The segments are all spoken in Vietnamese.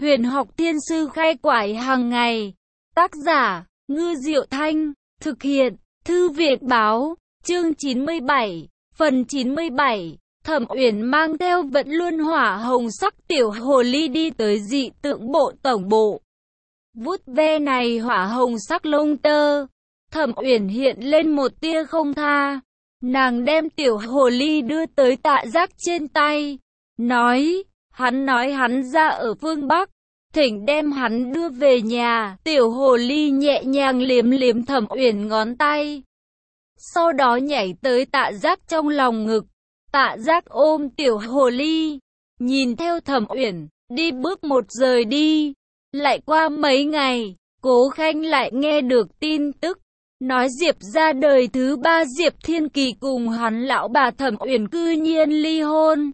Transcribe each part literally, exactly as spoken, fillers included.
Huyền học thiên sư khai quải hàng ngày. Tác giả, Ngư Diệu Thanh. Thực hiện, Thư viện báo. Chương chín mươi bảy. Phần chín mươi bảy. Thẩm Uyển mang theo vẫn luôn hỏa hồng sắc tiểu hồ ly đi tới dị tượng bộ tổng bộ. Vuốt ve này hỏa hồng sắc lông tơ. Thẩm Uyển hiện lên một tia không tha. Nàng đem tiểu hồ ly đưa tới Tạ Giác trên tay. Nói, hắn nói hắn ra ở phương Bắc. Thỉnh đem hắn đưa về nhà. Tiểu hồ ly nhẹ nhàng liếm liếm Thẩm Uyển ngón tay. Sau đó nhảy tới Tạ Giác trong lòng ngực. Tạ Giác ôm tiểu hồ ly. Nhìn theo Thẩm Uyển, đi bước một rời đi. Lại qua mấy ngày, Cố Khanh lại nghe được tin tức. Nói Diệp ra đời thứ ba Diệp Thiên Kỳ cùng hắn lão bà Thẩm Uyển cư nhiên ly hôn.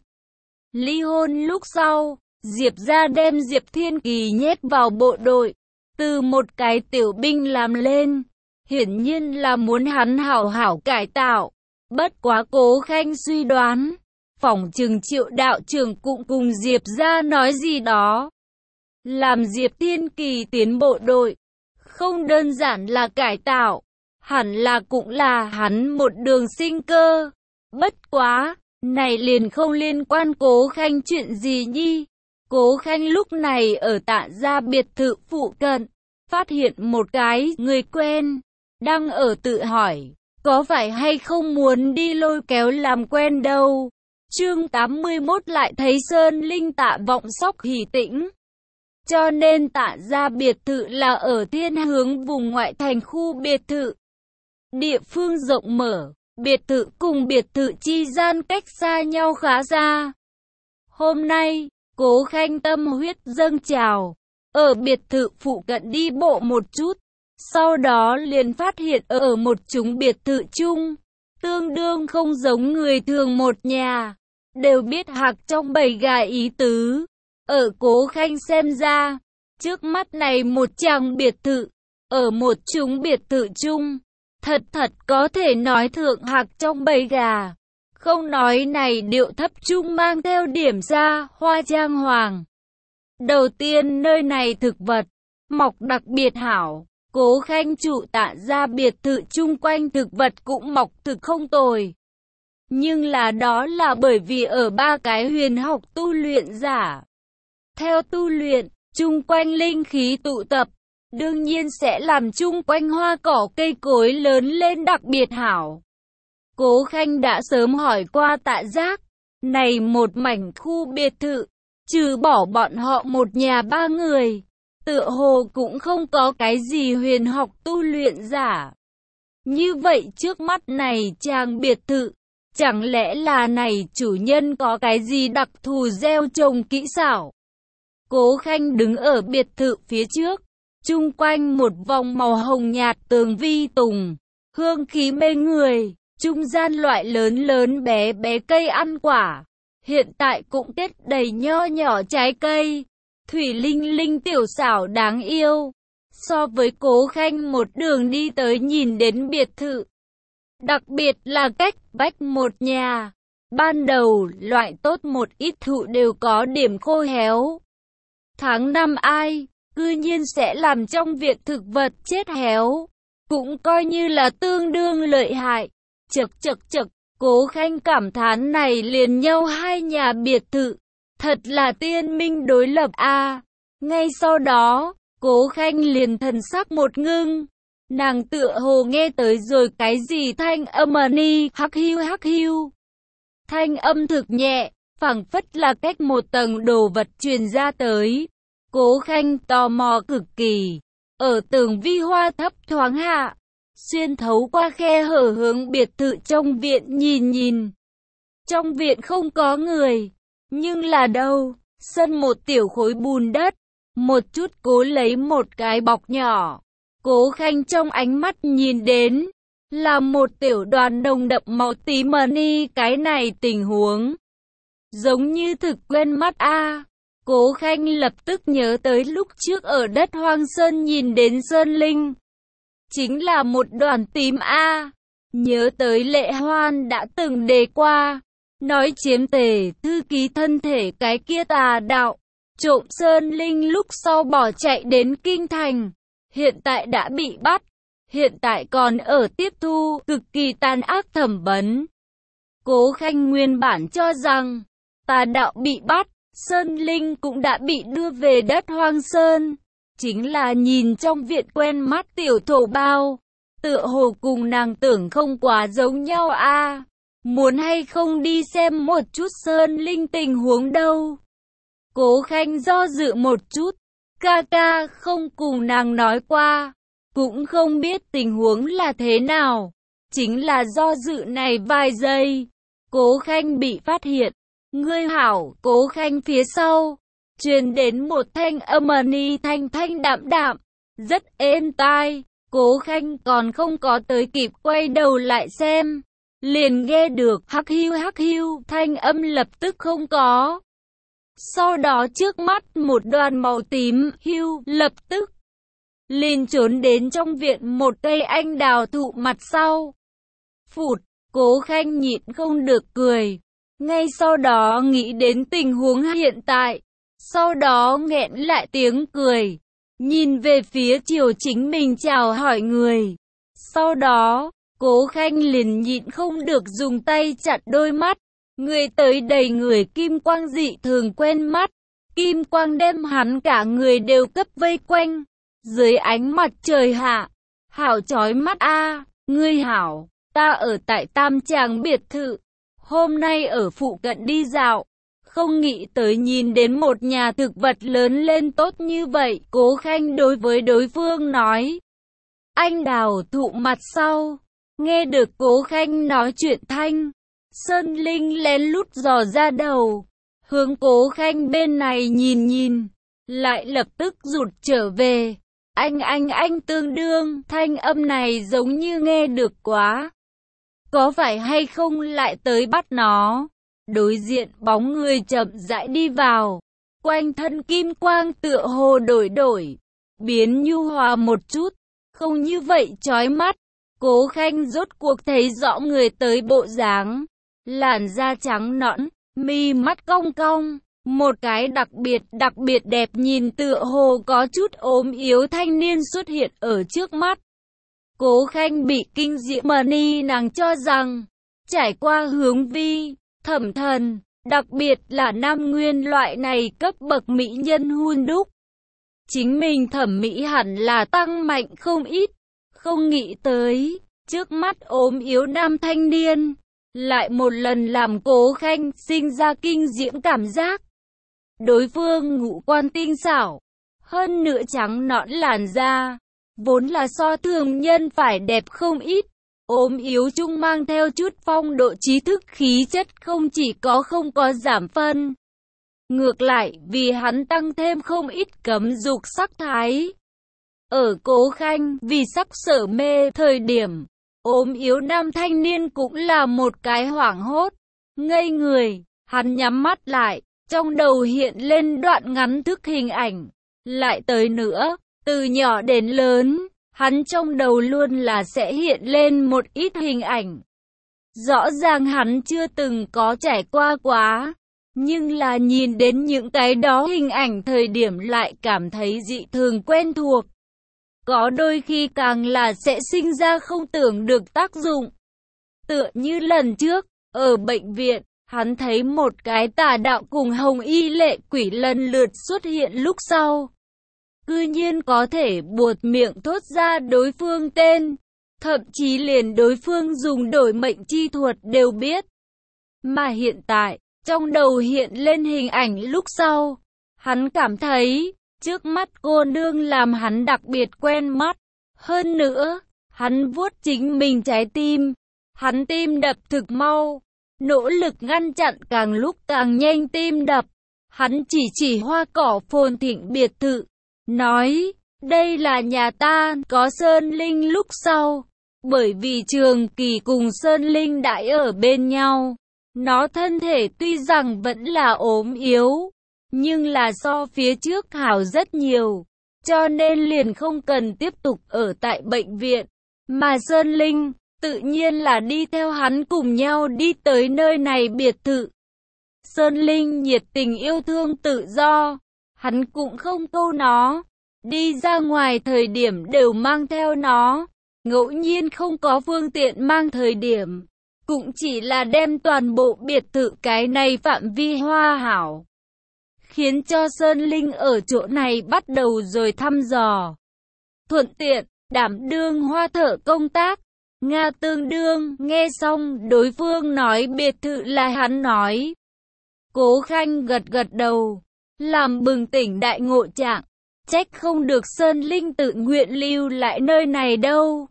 Ly hôn lúc sau, Diệp ra đem Diệp Thiên Kỳ nhét vào bộ đội. Từ một cái tiểu binh làm lên. Hiển nhiên là muốn hắn hảo hảo cải tạo. Bất quá Cố Khanh suy đoán. Phỏng chừng Triệu đạo trưởng cũng cùng Diệp ra nói gì đó. Làm Diệp Thiên Kỳ tiến bộ đội. Không đơn giản là cải tạo. Hẳn là cũng là hắn một đường sinh cơ. Bất quá, này liền không liên quan Cố Khanh chuyện gì nhi. Cố Khanh lúc này ở Tạ gia biệt thự phụ cận. Phát hiện một cái người quen. Đang ở tự hỏi. Có phải hay không muốn đi lôi kéo làm quen đâu. Chương tám mươi mốt lại thấy Sơn Linh Tạ Vọng Sóc hỉ tĩnh. Cho nên Tạ gia biệt thự là ở thiên hướng vùng ngoại thành khu biệt thự. Địa phương rộng mở, biệt thự cùng biệt thự chi gian cách xa nhau khá xa. Hôm nay, Cố Khanh tâm huyết dâng trào, ở biệt thự phụ cận đi bộ một chút. Sau đó liền phát hiện ở một chúng biệt thự chung, tương đương không giống người thường một nhà, đều biết hạc trong bầy gà ý tứ. Ở Cố Khanh xem ra, trước mắt này một chàng biệt thự, ở một chúng biệt thự chung, thật thật có thể nói thượng hạc trong bầy gà. Không nói này điệu thấp chung mang theo điểm ra, hoa trang hoàng. Đầu tiên nơi này thực vật, mọc đặc biệt hảo. Cố Khanh trụ Tạ gia biệt thự chung quanh thực vật cũng mọc thực không tồi. Nhưng là đó là bởi vì ở ba cái huyền học tu luyện giả. Theo tu luyện, chung quanh linh khí tụ tập, đương nhiên sẽ làm chung quanh hoa cỏ cây cối lớn lên đặc biệt hảo. Cố Khanh đã sớm hỏi qua Tạ Giác, này một mảnh khu biệt thự, trừ bỏ bọn họ một nhà ba người. Tựa hồ cũng không có cái gì huyền học tu luyện giả. Như vậy trước mắt này chàng biệt thự, chẳng lẽ là này chủ nhân có cái gì đặc thù gieo trồng kỹ xảo? Cố Khanh đứng ở biệt thự phía trước, chung quanh một vòng màu hồng nhạt tường vi tùng, hương khí mê người, trung gian loại lớn lớn bé bé cây ăn quả, hiện tại cũng kết đầy nho nhỏ trái cây. Thủy linh linh tiểu xảo đáng yêu. So với Cố Khanh một đường đi tới nhìn đến biệt thự. Đặc biệt là cách vách một nhà. Ban đầu loại tốt một ít thụ đều có điểm khô héo. Tháng năm ai, cư nhiên sẽ làm trong viện thực vật chết héo. Cũng coi như là tương đương lợi hại. Chật chật chật, Cố Khanh cảm thán này liền nhau hai nhà biệt thự. Thật là tiên minh đối lập a. À. Ngay sau đó, Cố Khanh liền thần sắc một ngưng. Nàng tựa hồ nghe tới rồi cái gì thanh âm ni hắc hiu hắc hiu. Thanh âm thực nhẹ, phảng phất là cách một tầng đồ vật truyền ra tới. Cố Khanh tò mò cực kỳ. Ở tường vi hoa thấp thoáng hạ, xuyên thấu qua khe hở hướng biệt thự trong viện nhìn nhìn. Trong viện không có người. Nhưng là đâu, sân một tiểu khối bùn đất, một chút cố lấy một cái bọc nhỏ. Cố Khanh trong ánh mắt nhìn đến, là một tiểu đoàn nồng đậm màu tím ni cái này tình huống. Giống như thực quen mắt a. À. Cố Khanh lập tức nhớ tới lúc trước ở đất hoang sơn nhìn đến Sơn Linh. Chính là một đoàn tím a. À. Nhớ tới Lệ Hoan đã từng đề qua. Nói chiếm tề thư ký thân thể cái kia tà đạo, trộm Sơn Linh lúc sau bỏ chạy đến Kinh Thành. Hiện tại đã bị bắt. Hiện tại còn ở tiếp thu cực kỳ tàn ác thẩm vấn. Cố Khanh nguyên bản cho rằng tà đạo bị bắt, Sơn Linh cũng đã bị đưa về đất Hoang Sơn. Chính là nhìn trong viện quen mắt tiểu thổ bao, tựa hồ cùng nàng tưởng không quá giống nhau a. À, muốn hay không đi xem một chút Sơn Linh tình huống đâu. Cố Khanh do dự một chút, ca ca không cùng nàng nói qua, cũng không biết tình huống là thế nào. Chính là do dự này vài giây, Cố Khanh bị phát hiện. Ngươi hảo. Cố Khanh phía sau truyền đến một thanh âm ni thanh thanh đạm đạm, rất êm tai. Cố Khanh còn không có tới kịp quay đầu lại xem, liền nghe được hắc hiu hắc hiu, thanh âm lập tức không có. Sau đó trước mắt một đoàn màu tím hiu lập tức liền trốn đến trong viện một cây anh đào thụ mặt sau. Phụt, Cố Khanh nhịn không được cười. Ngay sau đó nghĩ đến tình huống hiện tại, sau đó nghẹn lại tiếng cười, nhìn về phía chiều chính mình chào hỏi người. Sau đó, Cố Khanh liền nhịn không được dùng tay chặn đôi mắt. Người tới đầy người kim quang dị thường quen mắt, kim quang đem hắn cả người đều cấp vây quanh. Dưới ánh mặt trời hạ, hảo chói mắt a. Ngươi hảo, ta ở tại Tam Tràng biệt thự, hôm nay ở phụ cận đi dạo, không nghĩ tới nhìn đến một nhà thực vật lớn lên tốt như vậy. Cố Khanh đối với đối phương nói. Anh đào thụ mặt sau, nghe được Cố Khanh nói chuyện thanh, Sơn Linh lén lút dò ra đầu, hướng Cố Khanh bên này nhìn nhìn, lại lập tức rụt trở về. Anh anh anh tương đương, thanh âm này giống như nghe được quá. Có phải hay không lại tới bắt nó? Đối diện bóng người chậm rãi đi vào, quanh thân kim quang tựa hồ đổi đổi, biến nhu hòa một chút, không như vậy chói mắt. Cố Khanh rốt cuộc thấy rõ người tới bộ dáng, làn da trắng nõn, mi mắt cong cong, một cái đặc biệt đặc biệt đẹp nhìn tựa hồ có chút ốm yếu thanh niên xuất hiện ở trước mắt. Cố Khanh bị kinh diễm ni nàng cho rằng, trải qua hướng vi, thẩm thần, đặc biệt là Nam Nguyên loại này cấp bậc mỹ nhân hun đúc, chính mình thẩm mỹ hẳn là tăng mạnh không ít. Không nghĩ tới, trước mắt ốm yếu nam thanh niên, lại một lần làm Cố Khanh sinh ra kinh diễm cảm giác. Đối phương ngũ quan tinh xảo, hơn nữa trắng nõn làn da, vốn là so thường nhân phải đẹp không ít. Ốm yếu chung mang theo chút phong độ trí thức khí chất, không chỉ có không có giảm phân, ngược lại vì hắn tăng thêm không ít cấm dục sắc thái. Ở Cố Khanh vì sắc sở mê thời điểm, ốm yếu nam thanh niên cũng là một cái hoảng hốt, ngây người. Hắn nhắm mắt lại, trong đầu hiện lên đoạn ngắn thức hình ảnh. Lại tới nữa, từ nhỏ đến lớn, hắn trong đầu luôn là sẽ hiện lên một ít hình ảnh. Rõ ràng hắn chưa từng có trải qua quá, nhưng là nhìn đến những cái đó hình ảnh thời điểm lại cảm thấy dị thường quen thuộc. Có đôi khi càng là sẽ sinh ra không tưởng được tác dụng. Tựa như lần trước, ở bệnh viện, hắn thấy một cái tà đạo cùng hồng y lệ quỷ lần lượt xuất hiện lúc sau. Cư nhiên có thể buột miệng thốt ra đối phương tên, thậm chí liền đối phương dùng đổi mệnh chi thuật đều biết. Mà hiện tại, trong đầu hiện lên hình ảnh lúc sau, hắn cảm thấy, trước mắt cô nương làm hắn đặc biệt quen mắt. Hơn nữa, hắn vuốt chính mình trái tim, hắn tim đập thực mau, nỗ lực ngăn chặn càng lúc càng nhanh tim đập. Hắn chỉ chỉ hoa cỏ phồn thịnh biệt thự, nói, đây là nhà ta. Có Sơn Linh lúc sau, bởi vì Trường Kỳ cùng Sơn Linh đãi ở bên nhau, nó thân thể tuy rằng vẫn là ốm yếu, nhưng là so phía trước hảo rất nhiều, cho nên liền không cần tiếp tục ở tại bệnh viện. Mà Sơn Linh, tự nhiên là đi theo hắn cùng nhau đi tới nơi này biệt thự. Sơn Linh nhiệt tình yêu thương tự do, hắn cũng không câu nó. Đi ra ngoài thời điểm đều mang theo nó. Ngẫu nhiên không có phương tiện mang thời điểm, cũng chỉ là đem toàn bộ biệt thự cái này phạm vi hoa hảo. Khiến cho Sơn Linh ở chỗ này bắt đầu rồi thăm dò. Thuận tiện, đảm đương hoa thợ công tác. Nga tương đương, nghe xong đối phương nói biệt thự là hắn nói. Cố Khanh gật gật đầu, làm bừng tỉnh đại ngộ trạng. Trách không được Sơn Linh tự nguyện lưu lại nơi này đâu.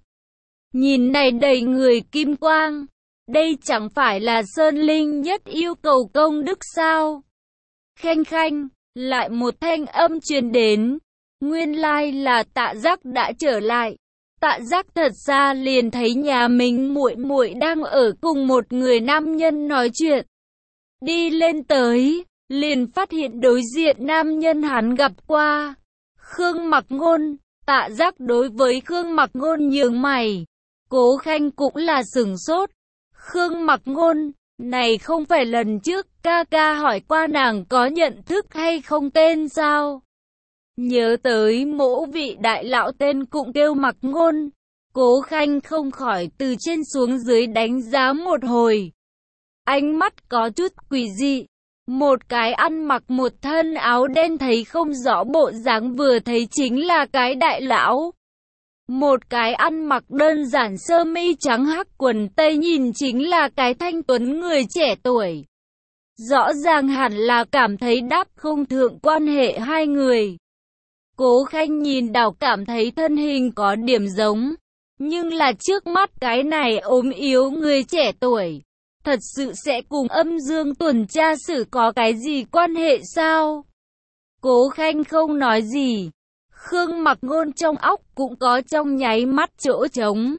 Nhìn này đầy người kim quang, đây chẳng phải là Sơn Linh nhất yêu cầu công đức sao? Khanh khanh, lại một thanh âm truyền đến. Nguyên lai là Tạ Giác đã trở lại. Tạ Giác thật ra liền thấy nhà mình muội muội đang ở cùng một người nam nhân nói chuyện. Đi lên tới, liền phát hiện đối diện nam nhân hắn gặp qua. Khương Mặc Ngôn. Tạ Giác đối với Khương Mặc Ngôn nhướng mày. Cố Khanh cũng là sửng sốt. Khương Mặc Ngôn, này không phải lần trước ca ca hỏi qua nàng có nhận thức hay không tên sao? Nhớ tới mỗ vị đại lão tên cũng kêu Mặc Ngôn. Cố Khanh không khỏi từ trên xuống dưới đánh giá một hồi. Ánh mắt có chút quỷ dị. Một cái ăn mặc một thân áo đen thấy không rõ bộ dáng vừa thấy chính là cái đại lão. Một cái ăn mặc đơn giản sơ mi trắng hắc quần tây nhìn chính là cái thanh tuấn người trẻ tuổi. Rõ ràng hẳn là cảm thấy đáp không thượng quan hệ hai người. Cố Khanh nhìn đảo cảm thấy thân hình có điểm giống. Nhưng là trước mắt cái này ốm yếu người trẻ tuổi. Thật sự sẽ cùng âm dương tuần tra sử có cái gì quan hệ sao? Cố Khanh không nói gì. Khương Mặc Ngôn trong óc cũng có trong nháy mắt chỗ trống.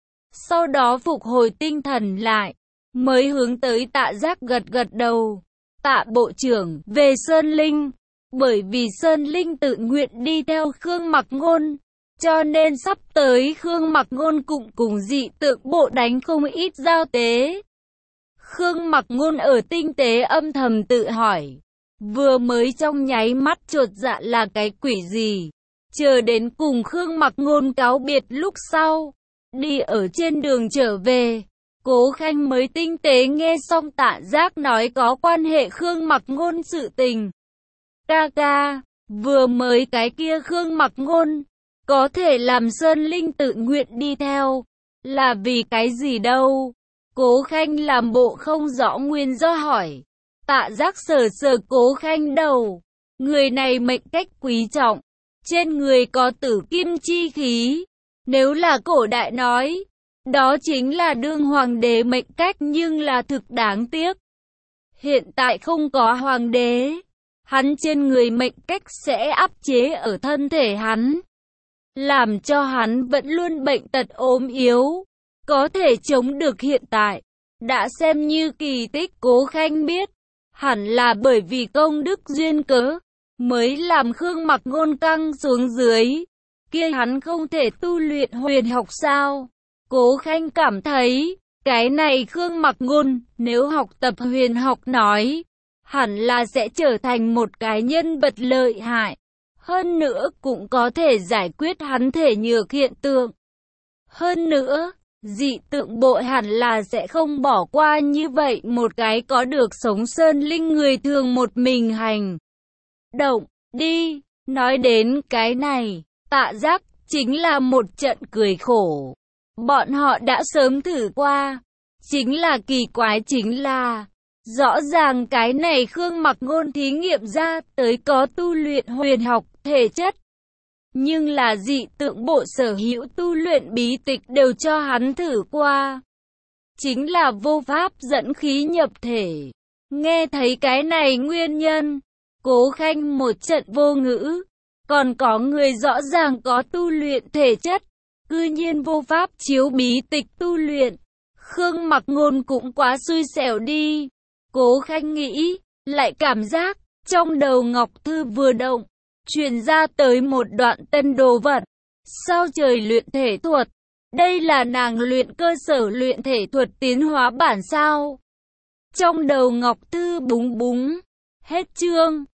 Sau đó phục hồi tinh thần lại, mới hướng tới Tạ Giác gật gật đầu. Tạ bộ trưởng, về Sơn Linh. Bởi vì Sơn Linh tự nguyện đi theo Khương Mặc Ngôn, cho nên sắp tới Khương Mặc Ngôn cũng cùng dị tượng bộ đánh không ít giao tế. Khương Mặc Ngôn ở tinh tế âm thầm tự hỏi. Vừa mới trong nháy mắt chột dạ là cái quỷ gì? Chờ đến cùng Khương Mặc Ngôn cáo biệt lúc sau, đi ở trên đường trở về, Cố Khanh mới tinh tế nghe xong Tạ Giác nói có quan hệ Khương Mặc Ngôn sự tình. Ca ca, vừa mới cái kia Khương Mặc Ngôn, có thể làm Sơn Linh tự nguyện đi theo, là vì cái gì đâu? Cố Khanh làm bộ không rõ nguyên do hỏi. Tạ Giác sờ sờ Cố Khanh đầu. Người này mệnh cách quý trọng, trên người có tử kim chi khí. Nếu là cổ đại nói, đó chính là đương hoàng đế mệnh cách, nhưng là thực đáng tiếc. Hiện tại không có hoàng đế, hắn trên người mệnh cách sẽ áp chế ở thân thể hắn, làm cho hắn vẫn luôn bệnh tật ốm yếu, có thể chống được hiện tại. Đã xem như kỳ tích. Cố Khanh biết, hẳn là bởi vì công đức duyên cớ, mới làm Khương Mặc Ngôn căng xuống dưới. Kia hắn không thể tu luyện huyền học sao? Cố Khanh cảm thấy, cái này Khương Mặc Ngôn, nếu học tập huyền học nói, hẳn là sẽ trở thành một cái nhân vật lợi hại. Hơn nữa cũng có thể giải quyết hắn thể nhược hiện tượng. Hơn nữa, dị tượng bộ hẳn là sẽ không bỏ qua như vậy một cái có được sống Sơn Linh người thường một mình hành động đi. Nói đến cái này, Tạ Giác chính là một trận cười khổ. Bọn họ đã sớm thử qua. Chính là kỳ quái chính là, rõ ràng cái này Khương Mặc Ngôn thí nghiệm ra tới có tu luyện huyền học thể chất. Nhưng là dị tượng bộ sở hữu tu luyện bí tịch đều cho hắn thử qua. Chính là vô pháp dẫn khí nhập thể. Nghe thấy cái này nguyên nhân, Cố Khanh một trận vô ngữ. Còn có người rõ ràng có tu luyện thể chất, cư nhiên vô pháp chiếu bí tịch tu luyện. Khương Mặc Ngôn cũng quá xui xẻo đi. Cố Khanh nghĩ, lại cảm giác, trong đầu Ngọc Thư vừa động, truyền ra tới một đoạn tân đồ vật. Sao trời luyện thể thuật? Đây là nàng luyện cơ sở luyện thể thuật tiến hóa bản sao? Trong đầu Ngọc Thư búng búng. Hết chương.